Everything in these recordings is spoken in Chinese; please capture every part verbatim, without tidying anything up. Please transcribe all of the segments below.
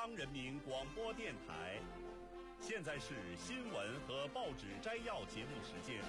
央人民广播电台。现在是新闻和报纸摘要节目时间。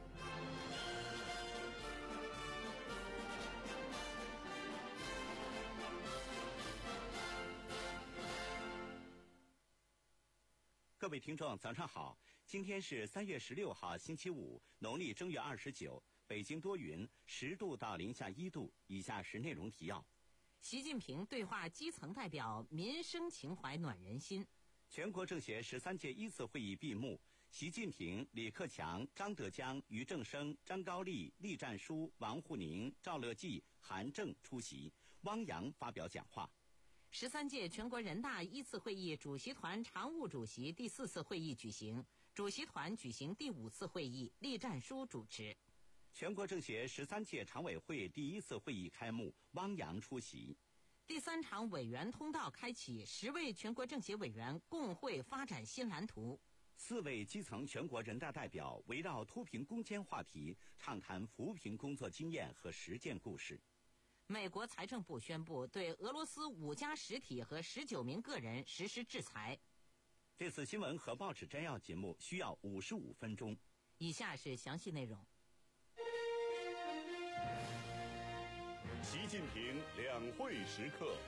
各位听众早上好，今天是三月十六号星期五，农历正月二十九，北京多云，十度到零下一度。以下是内容提要。 习近平对话基层代表，民生情怀暖人心。 全国政协十三届一次会议闭幕，习近平、李克强、张德江、俞正声、张高丽、栗战书、王沪宁、赵乐际、韩正出席，汪洋发表讲话。 十三届全国人大一次会议主席团常务主席第四次会议举行，主席团举行第五次会议，栗战书主持。 全国政协十三届常委会第一次会议开幕，汪洋出席。 第三场委员通道开启，十位全国政协委员共绘发展新蓝图。 四位基层全国人大代表围绕脱贫攻坚话题，畅谈扶贫工作经验和实践故事。 美国财政部宣布对俄罗斯五家实体和十九名个人实施制裁。 这次新闻和报纸摘要节目需要五十五分钟。 以下是详细内容。 习近平两会时刻。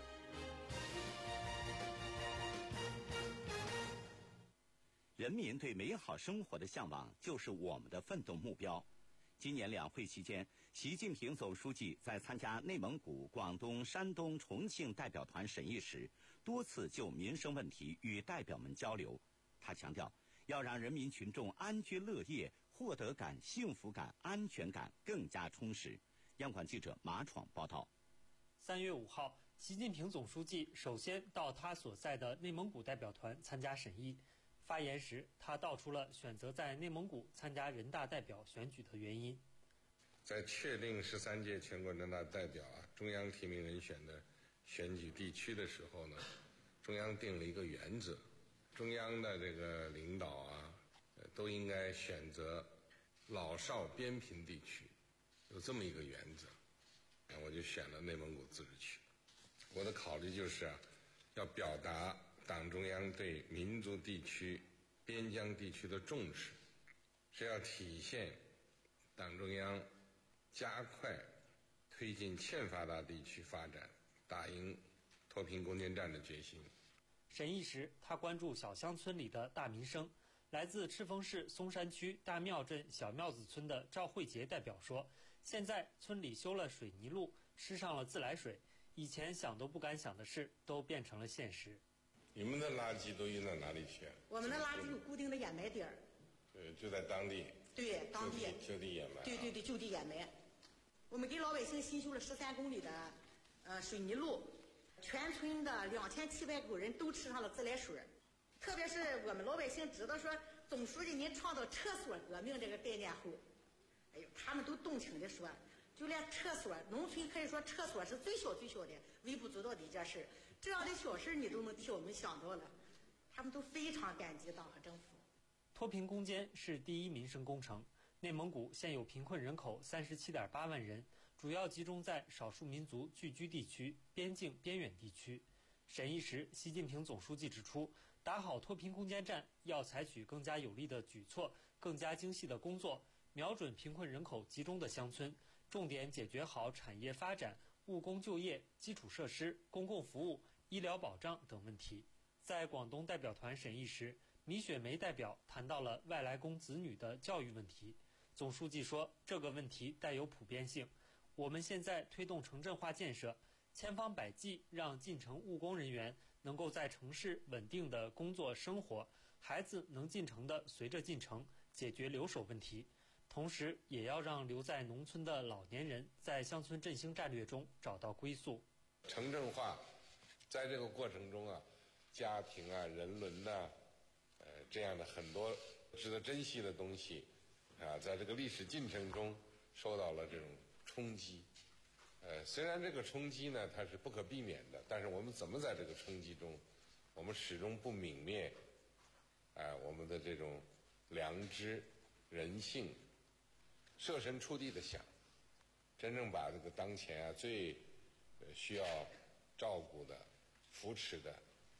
人民对美好生活的向往就是我们的奋斗目标。今年两会期间，习近平总书记在参加内蒙古、广东、山东、重庆代表团审议时，多次就民生问题与代表们交流。他强调，要让人民群众安居乐业、获得感、幸福感、安全感更加充实。央广记者马闯报道。 三月五号，习近平总书记首先到他所在的内蒙古代表团参加审议。发言时，他道出了选择在内蒙古参加人大代表选举的原因。 在确定十三届全国人大代表啊中央提名人选的选举地区的时候呢，中央定了一个原则，中央的这个领导啊，都应该选择老少边贫地区，有这么一个原则。我就选了内蒙古自治区。我的考虑就是啊，要表达党中央对民族地区、边疆地区的重视，是要体现党中央加快推进欠发达地区发展、打赢脱贫攻坚战的决心。 审议时，他关注小乡村里的大民生。来自赤峰市松山区大庙镇小庙子村的赵慧杰代表说，现在村里修了水泥路，吃上了自来水，以前想都不敢想的事都变成了现实。 你们的垃圾都运到哪里去？ 我们的垃圾有固定的掩埋点儿。 对，就在当地。 对，当地就地掩埋。 对对对，就地掩埋。我们给老百姓新修了十三公里的呃水泥路，全村的两千七百口人都吃上了自来水。特别是我们老百姓知道说总书记您创造厕所革命这个概念后，哎呦，他们都动情地说，就连厕所，农村可以说厕所是最小最小的、微不足道的一件事，这样的小事你都能替我们想到了，他们都非常感激党和政府。 脱贫攻坚是第一民生工程。内蒙古现有贫困人口三十七点八万人，主要集中在少数民族聚居地区、边境边远地区。审议时，习近平总书记指出，打好脱贫攻坚战要采取更加有力的举措、更加精细的工作，瞄准贫困人口集中的乡村，重点解决好产业发展、务工就业、基础设施、公共服务、医疗保障等问题。在广东代表团审议时，米雪梅代表谈到了外来工子女的教育问题。总书记说，这个问题带有普遍性，我们现在推动城镇化建设，千方百计让进城务工人员能够在城市稳定的工作生活，孩子能进城的随着进城，解决留守问题。同时也要让留在农村的老年人在乡村振兴战略中找到归宿。 城镇化在这个过程中啊，家庭啊、人伦呐、呃，这样的很多值得珍惜的东西啊，在这个历史进程中受到了这种冲击。呃，虽然这个冲击呢它是不可避免的，但是我们怎么在这个冲击中，我们始终不泯灭，啊、呃，我们的这种良知、人性，设身处地的想，真正把这个当前啊最呃需要照顾的、扶持的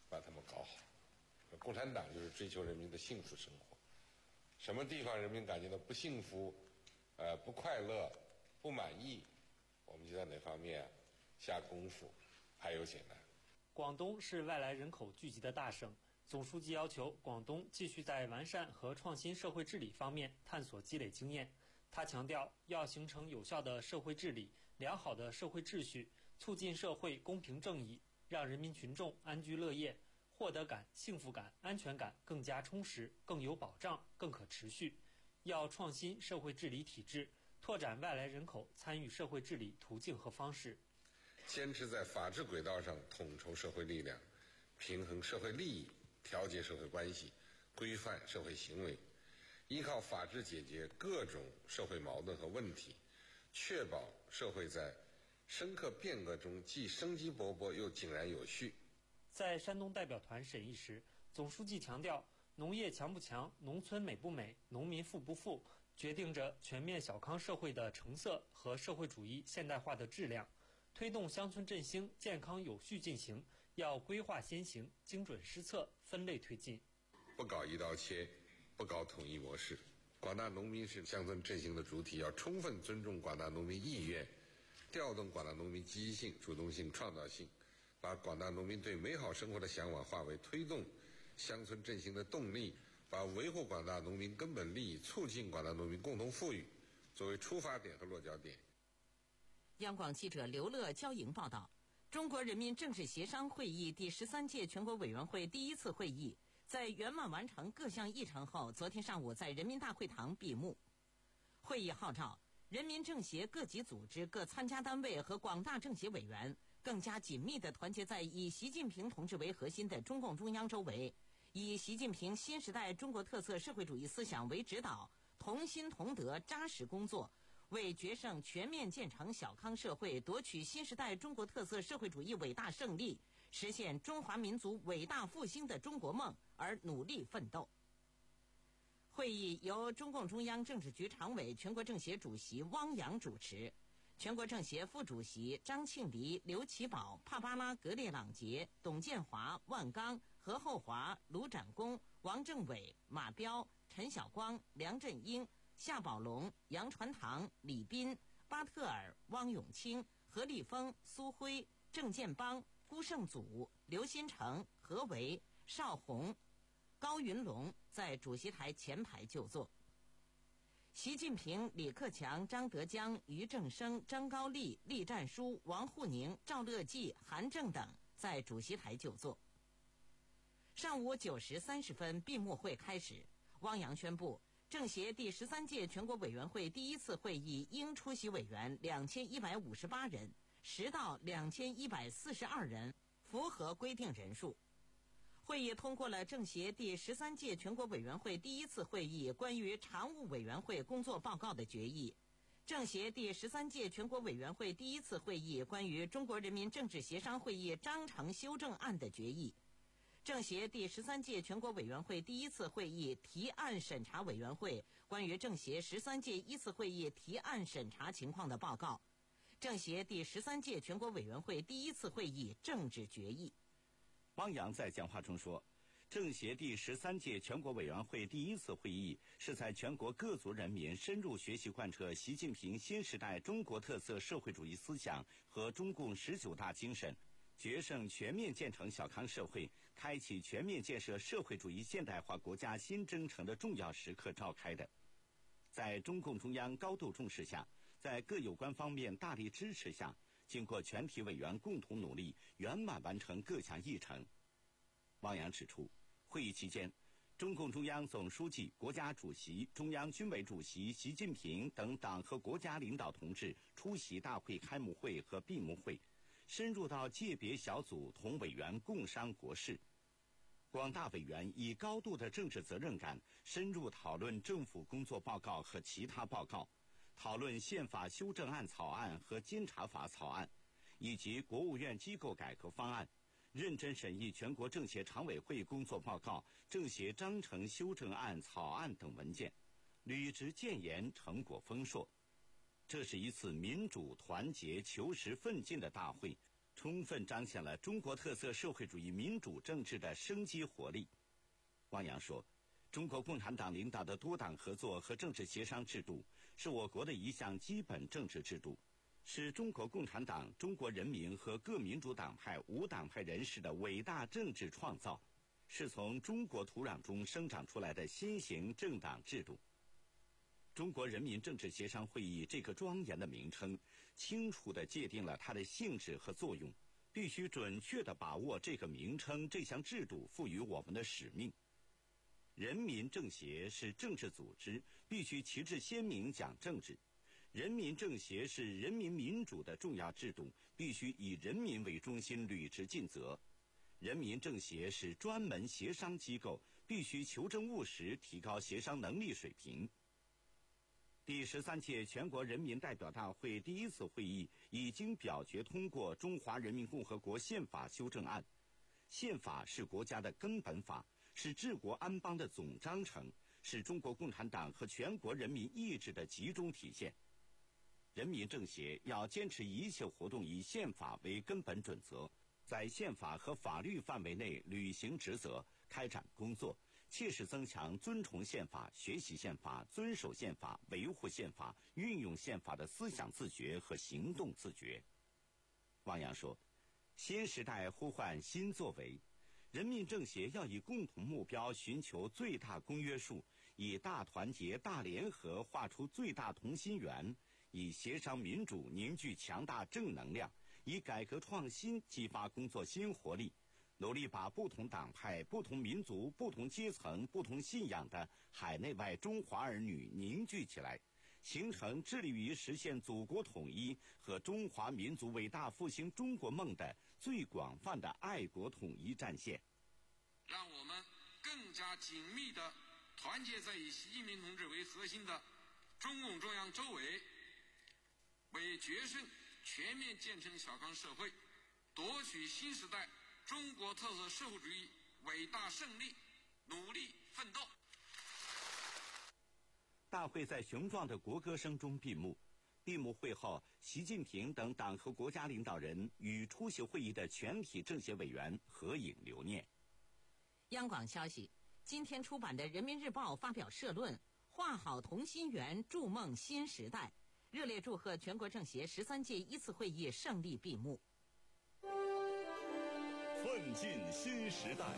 把他们搞好。共产党就是追求人民的幸福生活，什么地方人民感觉到不幸福、呃不快乐、不满意，我们就在哪方面下功夫，排忧解难。 广东是外来人口聚集的大省，总书记要求广东继续在完善和创新社会治理方面探索积累经验。他强调，要形成有效的社会治理、良好的社会秩序，促进社会公平正义，让人民群众安居乐业，获得感、幸福感、安全感更加充实、更有保障、更可持续。要创新社会治理体制，拓展外来人口参与社会治理途径和方式。 坚持在法治轨道上统筹社会力量，平衡社会利益，调节社会关系，规范社会行为，依靠法治解决各种社会矛盾和问题，确保社会在深刻变革中既生机勃勃又井然有序。 在山东代表团审议时，总书记强调，农业强不强、农村美不美、农民富不富，决定着全面小康社会的成色和社会主义现代化的质量。推动乡村振兴健康有序进行，要规划先行、精准施策、分类推进， 不搞一刀切，不搞统一模式。广大农民是乡村振兴的主体，要充分尊重广大农民意愿，调动广大农民积极性、主动性、创造性，把广大农民对美好生活的向往化为推动乡村振兴的动力，把维护广大农民根本利益、促进广大农民共同富裕作为出发点和落脚点。 央广记者刘乐、焦莹报道，中国人民政治协商会议第十三届全国委员会第一次会议在圆满完成各项议程后，昨天上午在人民大会堂闭幕。会议号召人民政协各级组织、各参加单位和广大政协委员更加紧密地团结在以习近平同志为核心的中共中央周围，以习近平新时代中国特色社会主义思想为指导，同心同德扎实工作，为决胜全面建成小康社会、夺取新时代中国特色社会主义伟大胜利、实现中华民族伟大复兴的中国梦而努力奋斗。会议由中共中央政治局常委、全国政协主席汪洋主持，全国政协副主席张庆黎、刘奇葆、帕巴拉格列朗杰、董建华、万钢、何厚华、卢展功、王政委、马彪、陈晓光、梁振英、夏宝龙、杨传堂、李斌、巴特尔、汪永清、何立峰、苏辉、郑建邦、辜胜祖、刘新成、何为、邵宏、高云龙在主席台前排就座。习近平、李克强、张德江、俞正声、张高丽、栗战书、王沪宁、赵乐际、韩正等在主席台就座。上午九时三十分，闭幕会开始。汪洋宣布，政协第十三届全国委员会第一次会议应出席委员两千一百五十八人，实到两千一百四十二人，符合规定人数。会议通过了政协第十三届全国委员会第一次会议关于常务委员会工作报告的决议，政协第十三届全国委员会第一次会议关于中国人民政治协商会议章程修正案的决议，政协第十三届全国委员会第一次会议提案审查委员会关于政协十三届一次会议提案审查情况的报告，政协第十三届全国委员会第一次会议政治决议。 汪洋在讲话中说，政协第十三届全国委员会第一次会议是在全国各族人民深入学习贯彻习近平新时代中国特色社会主义思想和中共十九大精神，决胜全面建成小康社会，开启全面建设社会主义现代化国家新征程的重要时刻召开的。在中共中央高度重视下，在各有关方面大力支持下，经过全体委员共同努力，圆满完成各项议程。汪洋指出，会议期间，中共中央总书记、国家主席、中央军委主席习近平等党和国家领导同志出席大会开幕会和闭幕会，深入到界别小组同委员共商国事。广大委员以高度的政治责任感，深入讨论政府工作报告和其他报告，讨论宪法修正案草案和监察法草案，以及国务院机构改革方案，认真审议全国政协常委会工作报告、政协章程修正案草案等文件，履职建言，成果丰硕。这是一次民主、团结、求实奋进的大会， 充分彰显了中国特色社会主义民主政治的生机活力。汪洋说，中国共产党领导的多党合作和政治协商制度是我国的一项基本政治制度，是中国共产党、中国人民和各民主党派、无党派人士的伟大政治创造，是从中国土壤中生长出来的新型政党制度。中国人民政治协商会议这个庄严的名称，清楚地界定了它的性质和作用，必须准确地把握这个名称、这项制度赋予我们的使命。人民政协是政治组织，必须旗帜鲜明讲政治。人民政协是人民民主的重要制度，必须以人民为中心，履职尽责。人民政协是专门协商机构，必须求真务实，提高协商能力水平。第十三届全国人民代表大会第一次会议已经表决通过《中华人民共和国宪法修正案》。宪法是国家的根本法，是治国安邦的总章程，是中国共产党和全国人民意志的集中体现。人民政协要坚持一切活动以宪法为根本准则，在宪法和法律范围内履行职责，开展工作，切实增强尊崇宪法、学习宪法、遵守宪法、维护宪法、运用宪法的思想自觉和行动自觉。汪洋说，新时代呼唤新作为，人民政协要以共同目标寻求最大公约数，以大团结、大联合画出最大同心圆，以协商民主凝聚强大正能量，以改革创新激发工作新活力，努力把不同党派、不同民族、不同阶层、不同信仰的海内外中华儿女凝聚起来，形成致力于实现祖国统一和中华民族伟大复兴中国梦的最广泛的爱国统一战线。 让我们更加紧密地团结在以习近平同志为核心的中共中央周围，为决胜全面建成小康社会、夺取新时代中国特色社会主义伟大胜利努力奋斗。 大会在雄壮的国歌声中闭幕。闭幕会后，习近平等党和国家领导人与出席会议的全体政协委员合影留念。 央广消息，今天出版的《人民日报》发表社论，画好同心圆，筑梦新时代，热烈祝贺全国政协十三届一次会议胜利闭幕。 奋进新时代。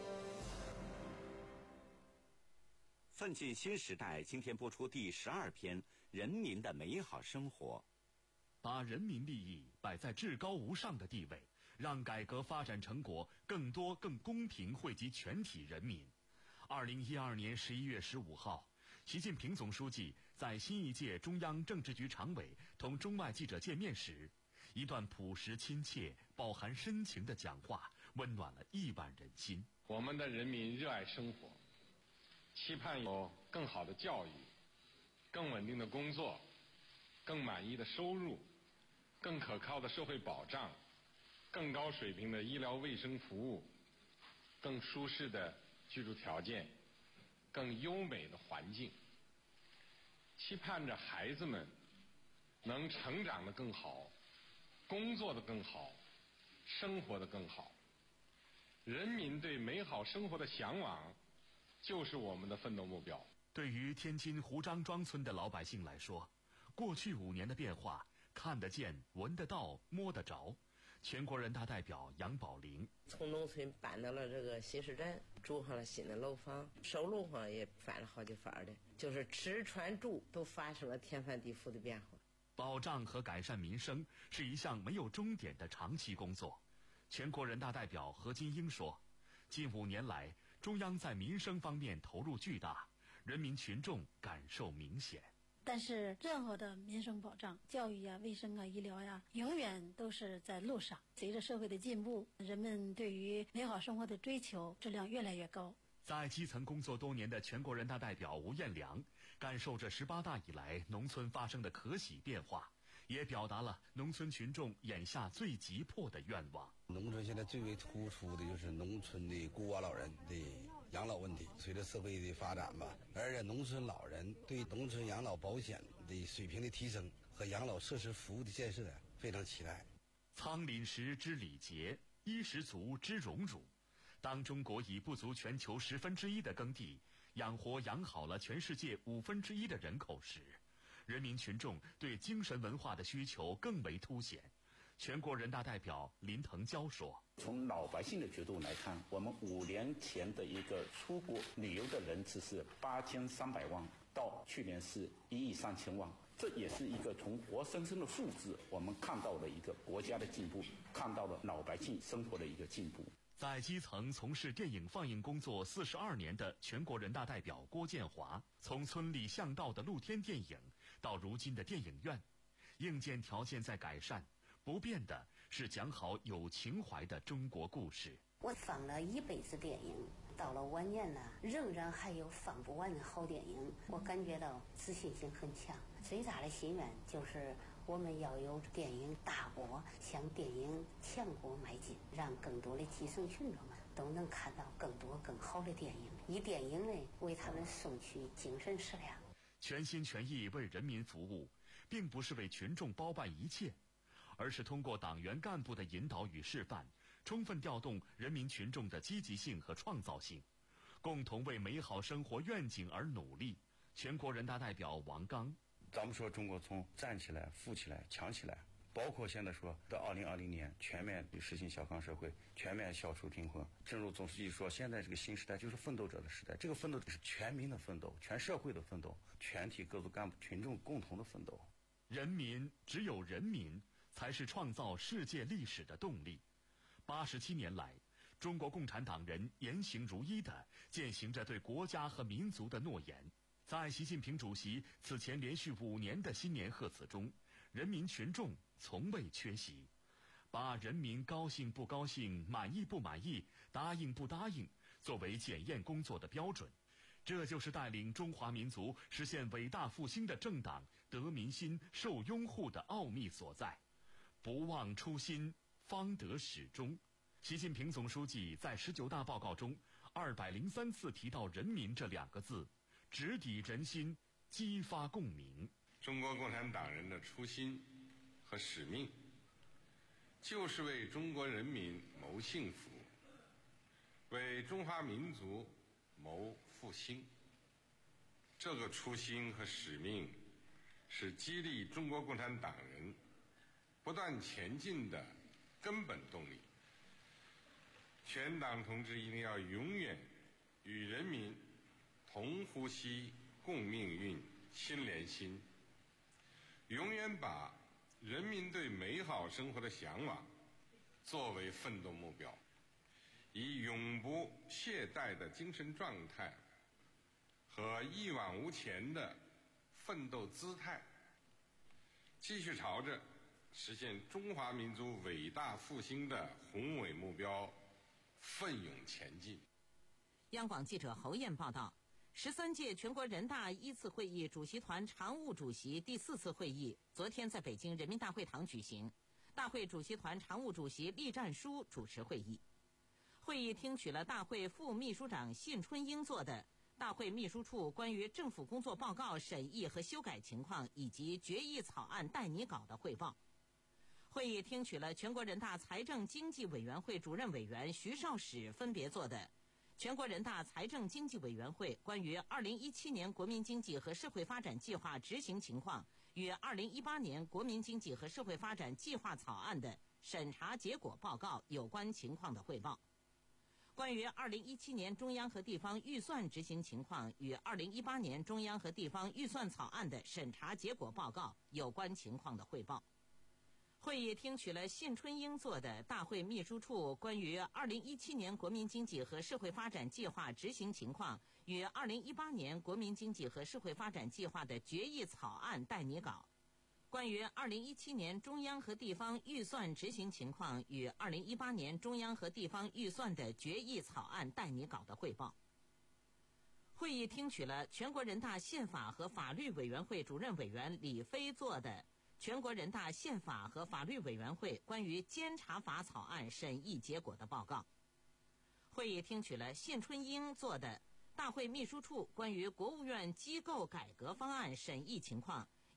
奋进新时代今天播出第十二篇《人民的美好生活》。 把人民利益摆在至高无上的地位，让改革发展成果更多更公平惠及全体人民。二零一二年十一月十五号，习近平总书记在新一届中央政治局常委同中外记者见面时，一段朴实亲切、饱含深情的讲话，温暖了亿万人心。 我们的人民热爱生活，期盼有更好的教育、更稳定的工作、更满意的收入、更可靠的社会保障、更高水平的医疗卫生服务、更舒适的居住条件、更优美的环境，期盼着孩子们能成长得更好，工作得更好，生活得更好。人民对美好生活的向往就是我们的奋斗目标。 对于天津胡张庄村的老百姓来说，过去五年的变化看得见、闻得到、摸得着。全国人大代表杨宝玲从农村搬到了这个新市镇，住上了新的楼房，收入哈也翻了好几番的，就是吃穿住都发生了天翻地覆的变化。 保障和改善民生是一项没有终点的长期工作。全国人大代表何金英说，近五年来，中央在民生方面投入巨大，人民群众感受明显。 但是任何的民生保障，教育呀、卫生啊、医疗呀，永远都是在路上。随着社会的进步，人们对于美好生活的追求质量越来越高。 在基层工作多年的全国人大代表吴彦良感受着十八大以来农村发生的可喜变化，也表达了农村群众眼下最急迫的愿望。 农村现在最为突出的就是农村的孤寡老人的养老问题。随着社会的发展吧，而且农村老人对农村养老保险的水平的提升和养老设施服务的建设非常期待。 仓廪实之礼节，衣食足之荣辱。当中国以不足全球十分之一的耕地，养活养好了全世界五分之一的人口时，人民群众对精神文化的需求更为凸显。全国人大代表林腾蛟说：“ 从老百姓的角度来看，我们五年前的一个出国旅游的人次是八千三百万，到去年是一亿三千万。这也是一个从活生生的数字，我们看到了一个国家的进步，看到了老百姓生活的一个进步。” 在基层从事电影放映工作四十二年的全国人大代表郭建华，从村里巷道的露天电影到如今的电影院，硬件条件在改善，不变的是讲好有情怀的中国故事。 我放了一辈子电影，到了晚年呢，仍然还有放不完的好电影，我感觉到自信心很强。最大的心愿就是我们要有电影大国向电影强国迈进，让更多的基层群众们都能看到更多更好的电影，以电影呢为他们送去精神食粮。 全心全意为人民服务，并不是为群众包办一切，而是通过党员干部的引导与示范，充分调动人民群众的积极性和创造性，共同为美好生活愿景而努力。全国人大代表王刚： 咱们说中国从站起来、富起来、强起来，包括现在说到二零二零年全面实行小康社会，全面消除贫困。正如总书记说，现在这个新时代就是奋斗者的时代，这个奋斗是全民的奋斗，全社会的奋斗，全体各族干部群众共同的奋斗。 人民，只有人民才是创造世界历史的动力。八十七年来，中国共产党人言行如一地践行着对国家和民族的诺言。在习近平主席此前连续五年的新年贺词中，人民群众从未缺席，把人民高兴不高兴、满意不满意、答应不答应作为检验工作的标准。这就是带领中华民族实现伟大复兴的政党得民心、受拥护的奥秘所在。不忘初心，方得始终。习近平总书记在十九大报告中二百零三次提到人民这两个字，直抵人心，激发共鸣。 中国共产党人的初心和使命，就是为中国人民谋幸福，为中华民族谋复兴。这个初心和使命，是激励中国共产党人不断前进的根本动力。全党同志一定要永远与人民同呼吸、共命运、心连心，永远把人民对美好生活的向往作为奋斗目标，以永不懈怠的精神状态和一往无前的奋斗姿态，继续朝着实现中华民族伟大复兴的宏伟目标奋勇前进。 央广记者侯艳报道，十三届全国人大一次会议主席团常务主席第四次会议昨天在北京人民大会堂举行，大会主席团常务主席栗战书主持会议。会议听取了大会副秘书长信春英做的大会秘书处关于政府工作报告审议和修改情况以及决议草案待拟稿的汇报。会议听取了全国人大财政经济委员会主任委员徐绍史分别做的全国人大财政经济委员会关于二零一七年国民经济和社会发展计划执行情况与二零一八年国民经济和社会发展计划草案的审查结果报告有关情况的汇报。关于二零一七年中央和地方预算执行情况与二零一八年中央和地方预算草案的审查结果报告有关情况的汇报。会议听取了信春英做的大会秘书处关于二零一七年国民经济和社会发展计划执行情况与二零一八年国民经济和社会发展计划的决议草案待拟稿，关于二零一七年中央和地方预算执行情况与二零一八年中央和地方预算的决议草案待拟稿的汇报。会议听取了全国人大宪法和法律委员会主任委员李飞做的全国人大宪法和法律委员会关于监察法草案审议结果的报告。会议听取了信春英做的大会秘书处关于国务院机构改革方案审议情况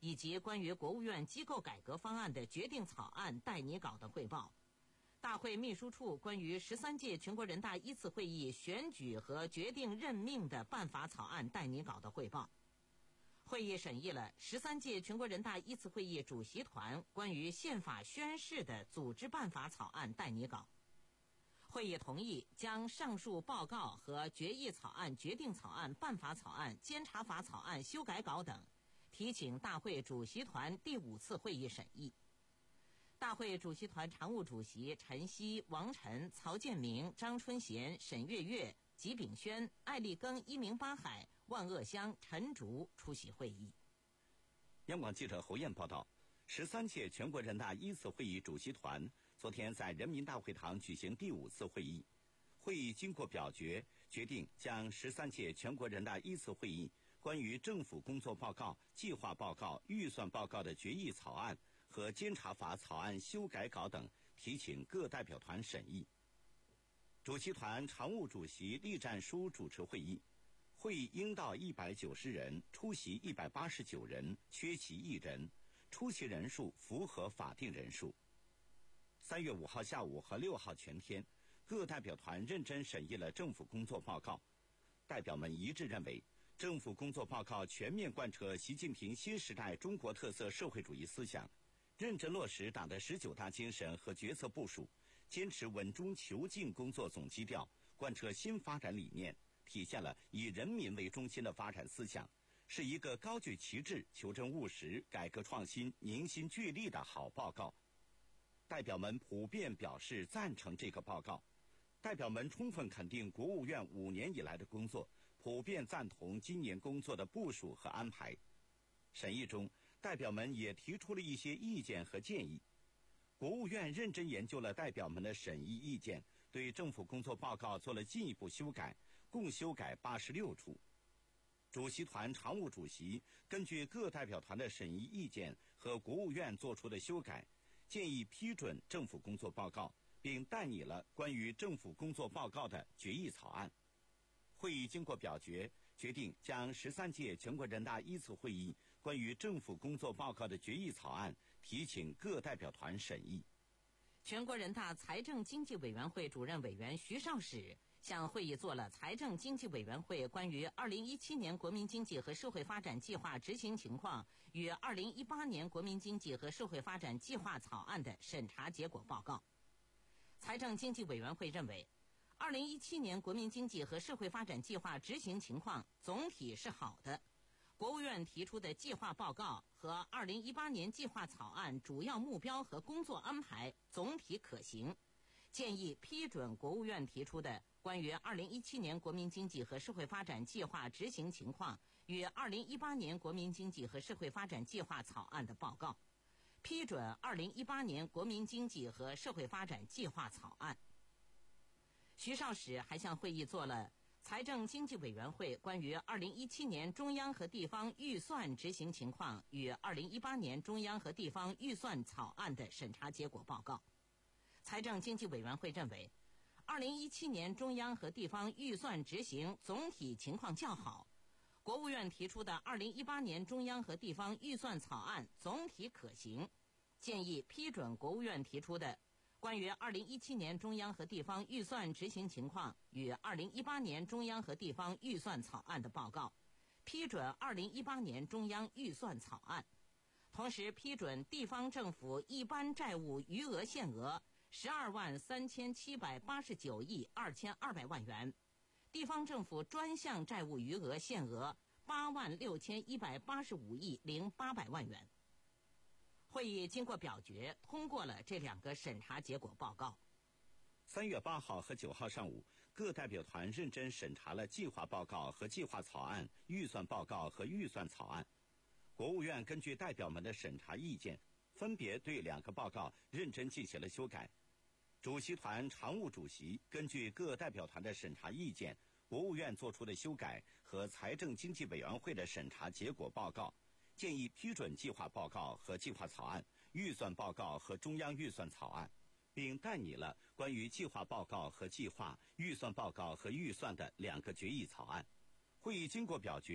以及关于国务院机构改革方案的决定草案待拟稿的汇报。大会秘书处关于十三届全国人大一次会议选举和决定任命的办法草案待拟稿的汇报。会议审议了十三届全国人大一次会议主席团关于宪法宣誓的组织办法草案待拟稿。会议同意将上述报告和决议草案、决定草案、办法草案、监察法草案修改稿等提请大会主席团第五次会议审议。大会主席团常务主席陈希、王晨、曹建明、张春贤、沈月月、吉炳轩、艾立庚、一鸣八海、万鄂湘、陈竹出席会议。 央广记者侯燕报道，十三届全国人大一次会议主席团昨天在人民大会堂举行第五次会议。会议经过表决，决定将十三届全国人大一次会议关于政府工作报告、计划报告、预算报告的决议草案和监察法草案修改稿等提请各代表团审议。主席团常务主席栗战书主持会议。会议应到一百九十人，出席一百八十九人，缺席一人，出席人数符合法定人数。三月五号下午和六号全天，各代表团认真审议了政府工作报告。代表们一致认为，政府工作报告全面贯彻习近平新时代中国特色社会主义思想，认真落实党的十九大精神和决策部署，坚持稳中求进工作总基调，贯彻新发展理念，体现了以人民为中心的发展思想，是一个高举旗帜、求真务实、改革创新、凝心聚力的好报告。代表们普遍表示赞成这个报告。代表们充分肯定国务院五年以来的工作，普遍赞同今年工作的部署和安排。审议中，代表们也提出了一些意见和建议。国务院认真研究了代表们的审议意见，对政府工作报告做了进一步修改，共修改八十六处。主席团常务主席根据各代表团的审议意见和国务院作出的修改，建议批准政府工作报告，并代拟了关于政府工作报告的决议草案。会议经过表决，决定将十三届全国人大一次会议关于政府工作报告的决议草案提请各代表团审议。 全国人大财政经济委员会主任委员徐绍史向会议做了财政经济委员会关于二零一七年国民经济和社会发展计划执行情况与二零一八年国民经济和社会发展计划草案的审查结果报告。财政经济委员会认为，二零一七年国民经济和社会发展计划执行情况总体是好的，国务院提出的计划报告和二零一八年计划草案主要目标和工作安排总体可行，建议批准国务院提出的关于二零一七年国民经济和社会发展计划执行情况与二零一八年国民经济和社会发展计划草案的报告，批准二零一八年国民经济和社会发展计划草案。徐绍史还向会议做了财政经济委员会关于二零一七年中央和地方预算执行情况与二零一八年中央和地方预算草案的审查结果报告。财政经济委员会认为，二零一七年中央和地方预算执行总体情况较好，国务院提出的二零一八年中央和地方预算草案总体可行，建议批准国务院提出的关于二零一七年中央和地方预算执行情况与二零一八年中央和地方预算草案的报告，批准二零一八年中央预算草案，同时批准地方政府一般债务余额限额十二万三千七百八十九亿二千二百万元，地方政府专项债务余额限额八万六千一百八十五亿零八百万元。会议经过表决，通过了这两个审查结果报告。 三月八号和九号上午，各代表团认真审查了计划报告和计划草案、预算报告和预算草案。国务院根据代表们的审查意见，分别对两个报告认真进行了修改。主席团常务主席根据各代表团的审查意见，国务院作出的修改和财政经济委员会的审查结果报告，建议批准计划报告和计划草案、预算报告和中央预算草案，并代拟了关于计划报告和计划、预算报告和预算的两个决议草案。会议经过表决，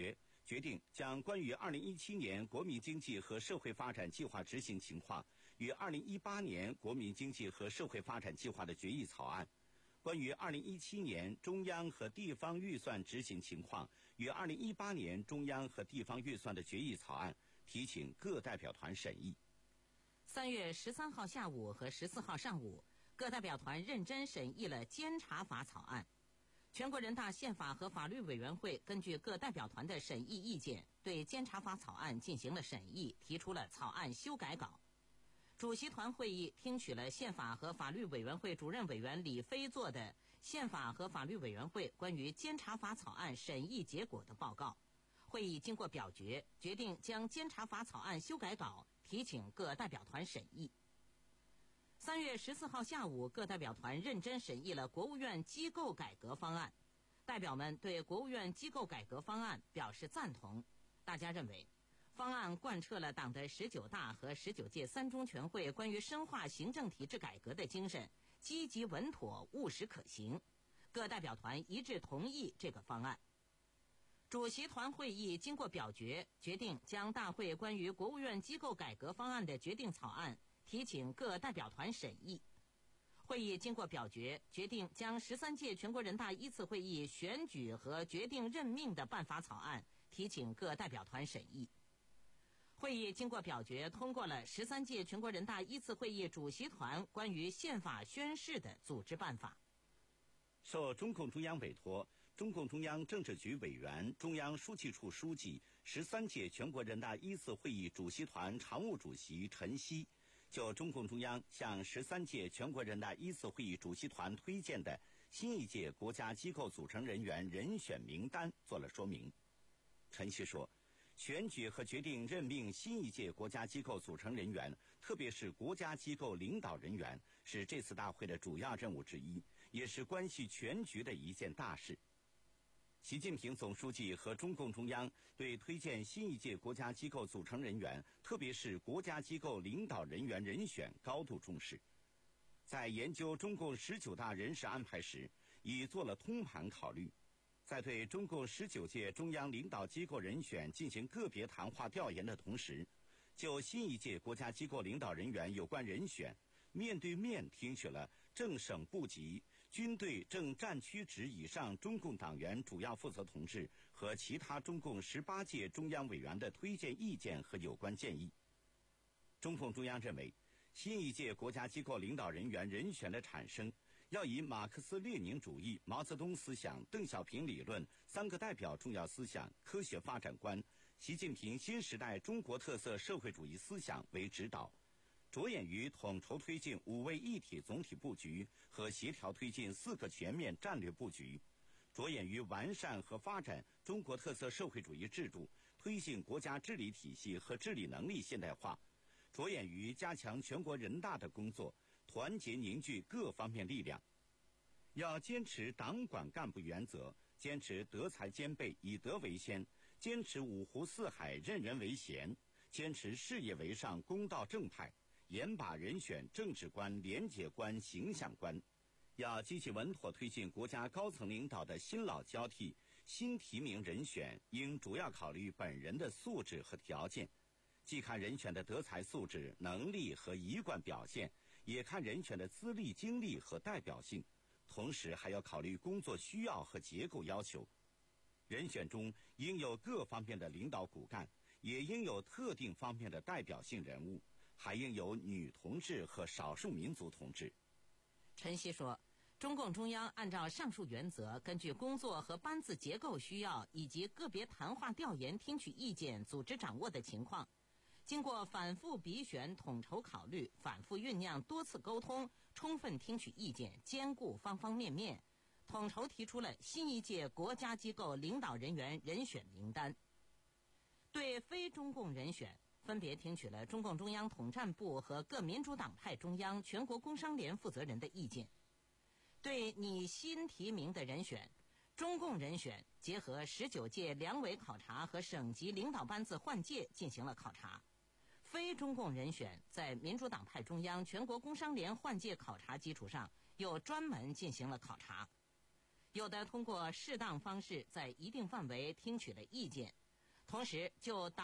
决定将关于二零一七年国民经济和社会发展计划执行情况与二零一八年国民经济和社会发展计划的决议草案，关于二零一七年中央和地方预算执行情况与二零一八年中央和地方预算的决议草案提请各代表团审议。 三月十三号下午和十四号上午，各代表团认真审议了监察法草案。全国人大宪法和法律委员会根据各代表团的审议意见，对监察法草案进行了审议，提出了草案修改稿。主席团会议听取了宪法和法律委员会主任委员李飞做的宪法和法律委员会关于监察法草案审议结果的报告。会议经过表决，决定将监察法草案修改稿提请各代表团审议。三月十四号下午，各代表团认真审议了国务院机构改革方案。代表们对国务院机构改革方案表示赞同。大家认为，方案贯彻了党的十九大和十九届三中全会关于深化行政体制改革的精神，积极稳妥、务实可行。各代表团一致同意这个方案。主席团会议经过表决，决定将大会关于国务院机构改革方案的决定草案提请各代表团审议。会议经过表决，决定将十三届全国人大一次会议选举和决定任命的办法草案提请各代表团审议。会议经过表决，通过了十三届全国人大一次会议主席团关于宪法宣誓的组织办法。 受中共中央委托，中共中央政治局委员、中央书记处书记、十三届全国人大一次会议主席团常务主席陈希就中共中央向十三届全国人大一次会议主席团推荐的新一届国家机构组成人员人选名单做了说明。陈希说，选举和决定任命新一届国家机构组成人员，特别是国家机构领导人员，是这次大会的主要任务之一，也是关系全局的一件大事。习近平总书记和中共中央对推荐新一届国家机构组成人员，特别是国家机构领导人员人选高度重视。在研究中共十九大人事安排时，已做了通盘考虑。在对中共十九届中央领导机构人选进行个别谈话调研的同时，就新一届国家机构领导人员有关人选，面对面听取了正省部级、军队正战区职以上中共党员主要负责同志和其他中共十八届中央委员的推荐意见和有关建议。中共中央认为，新一届国家机构领导人员人选的产生，要以马克思列宁主义、毛泽东思想、邓小平理论、三个代表重要思想、科学发展观、习近平新时代中国特色社会主义思想为指导，着眼于统筹推进五位一体总体布局和协调推进四个全面战略布局，着眼于完善和发展中国特色社会主义制度，推进国家治理体系和治理能力现代化，着眼于加强全国人大的工作，团结凝聚各方面力量。要坚持党管干部原则，坚持德才兼备，以德为先，坚持五湖四海任人唯贤，坚持事业为上，公道正派，严把人选政治观、廉洁观、形象观。要积极稳妥推进国家高层领导的新老交替，新提名人选应主要考虑本人的素质和条件，既看人选的德才素质、能力和一贯表现，也看人选的资历经历和代表性，同时还要考虑工作需要和结构要求。人选中应有各方面的领导骨干，也应有特定方面的代表性人物，还应有女同志和少数民族同志。 陈希说，中共中央按照上述原则，根据工作和班子结构需要以及个别谈话调研听取意见、组织掌握的情况，经过反复比选、统筹考虑、反复酝酿、多次沟通，充分听取意见，兼顾方方面面，统筹提出了新一届国家机构领导人员人选名单。对非中共人选，分别听取了中共中央统战部和各民主党派中央、全国工商联负责人的意见。对拟新提名的人选，中共人选结合十九届两委考察和省级领导班子换届进行了考察，非中共人选在民主党派中央、全国工商联换届考察基础上，又专门进行了考察。有的通过适当方式在一定范围听取了意见， 同时就打